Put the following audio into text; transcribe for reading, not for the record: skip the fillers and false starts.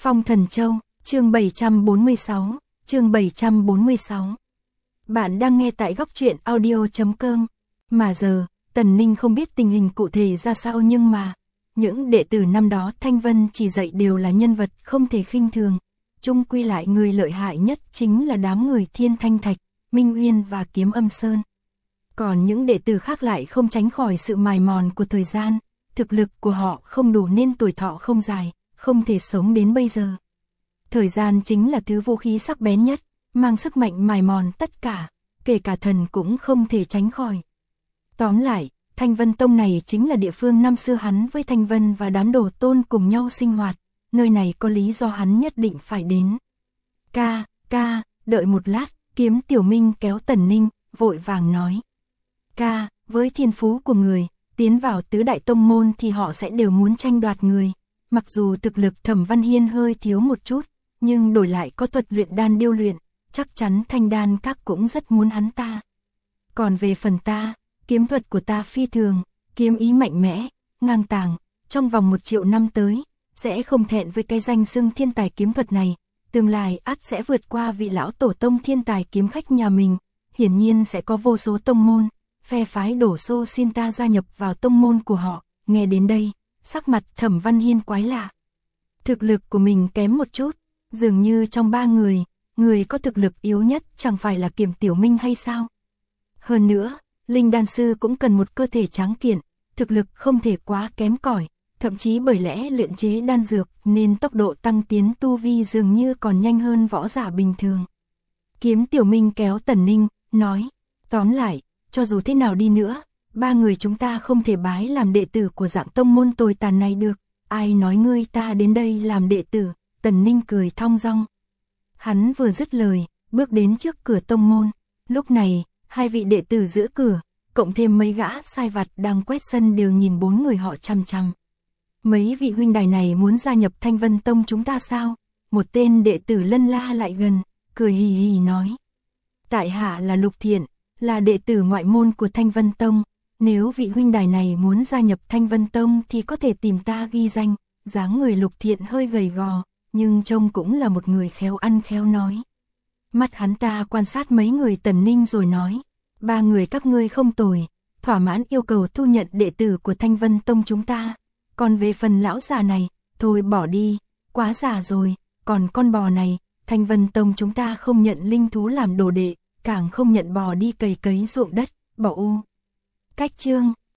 Phong Thần Châu, chương 746, chương 746. Bạn đang nghe tại góc truyện audio.com. Mà giờ, Tần Ninh không biết tình hình cụ thể ra sao, nhưng mà những đệ tử năm đó Thanh Vân chỉ dạy đều là nhân vật không thể khinh thường. Chung quy lại người lợi hại nhất chính là đám người Thiên Thanh Thạch, Minh Uyên và Kiếm Âm Sơn. Còn những đệ tử khác lại không tránh khỏi sự mài mòn của thời gian, thực lực của họ không đủ nên tuổi thọ không dài, không thể sống đến bây giờ. Thời gian chính là thứ vũ khí sắc bén nhất, mang sức mạnh mài mòn tất cả, kể cả thần cũng không thể tránh khỏi. Tóm lại, Thanh Vân Tông này chính là địa phương năm xưa hắn với Thanh Vân và đám đồ tôn cùng nhau sinh hoạt, nơi này có lý do hắn nhất định phải đến. Ca, đợi một lát, Kiếm Tiểu Minh kéo Tần Ninh, vội vàng nói. Ca, với thiên phú của người, tiến vào tứ đại tông môn thì họ sẽ đều muốn tranh đoạt người. Mặc dù thực lực Thẩm Văn Hiên hơi thiếu một chút, nhưng đổi lại có thuật luyện đan điêu luyện, chắc chắn Thanh Đan các cũng rất muốn hắn ta. Còn về phần ta, kiếm thuật của ta phi thường, kiếm ý mạnh mẽ, ngang tàng, trong vòng 1 triệu năm tới, sẽ không thẹn với cái danh xưng thiên tài kiếm thuật này, tương lai ắt sẽ vượt qua vị lão tổ tông thiên tài kiếm khách nhà mình, hiển nhiên sẽ có vô số tông môn, phe phái đổ xô xin ta gia nhập vào tông môn của họ. Nghe đến đây, sắc mặt Thẩm Văn Hiên quái lạ. Thực lực của mình kém một chút, dường như trong 3 người, người có thực lực yếu nhất chẳng phải là Kiếm Tiểu Minh hay sao? Hơn nữa, Linh đan sư cũng cần một cơ thể tráng kiện, thực lực không thể quá kém cỏi, thậm chí bởi lẽ luyện chế đan dược nên tốc độ tăng tiến tu vi dường như còn nhanh hơn võ giả bình thường. Kiếm Tiểu Minh kéo Tần Ninh, nói, tóm lại, cho dù thế nào đi nữa, 3 người chúng ta không thể bái làm đệ tử của dạng tông môn tồi tàn này được. Ai nói ngươi ta đến đây làm đệ tử? Tần Ninh cười thong dong. Hắn vừa dứt lời, bước đến trước cửa tông môn. Lúc này, 2 vị đệ tử giữ cửa, cộng thêm mấy gã sai vặt đang quét sân đều nhìn 4 người họ chằm chằm. Mấy vị huynh đài này muốn gia nhập Thanh Vân Tông chúng ta sao? Một tên đệ tử lân la lại gần, cười hì hì nói. Tại hạ là Lục Thiện, là đệ tử ngoại môn của Thanh Vân Tông. Nếu vị huynh đài này muốn gia nhập Thanh Vân Tông thì có thể tìm ta ghi danh. Dáng người Lục Thiện hơi gầy gò, nhưng trông cũng là một người khéo ăn khéo nói. Mắt hắn ta quan sát mấy người Tần Ninh rồi nói. 3 người các ngươi không tồi, thỏa mãn yêu cầu thu nhận đệ tử của Thanh Vân Tông chúng ta. Còn về phần lão già này, thôi bỏ đi, quá già rồi. Còn con bò này, Thanh Vân Tông chúng ta không nhận linh thú làm đồ đệ, càng không nhận bò đi cày cấy ruộng đất, bỏ u. Cách chương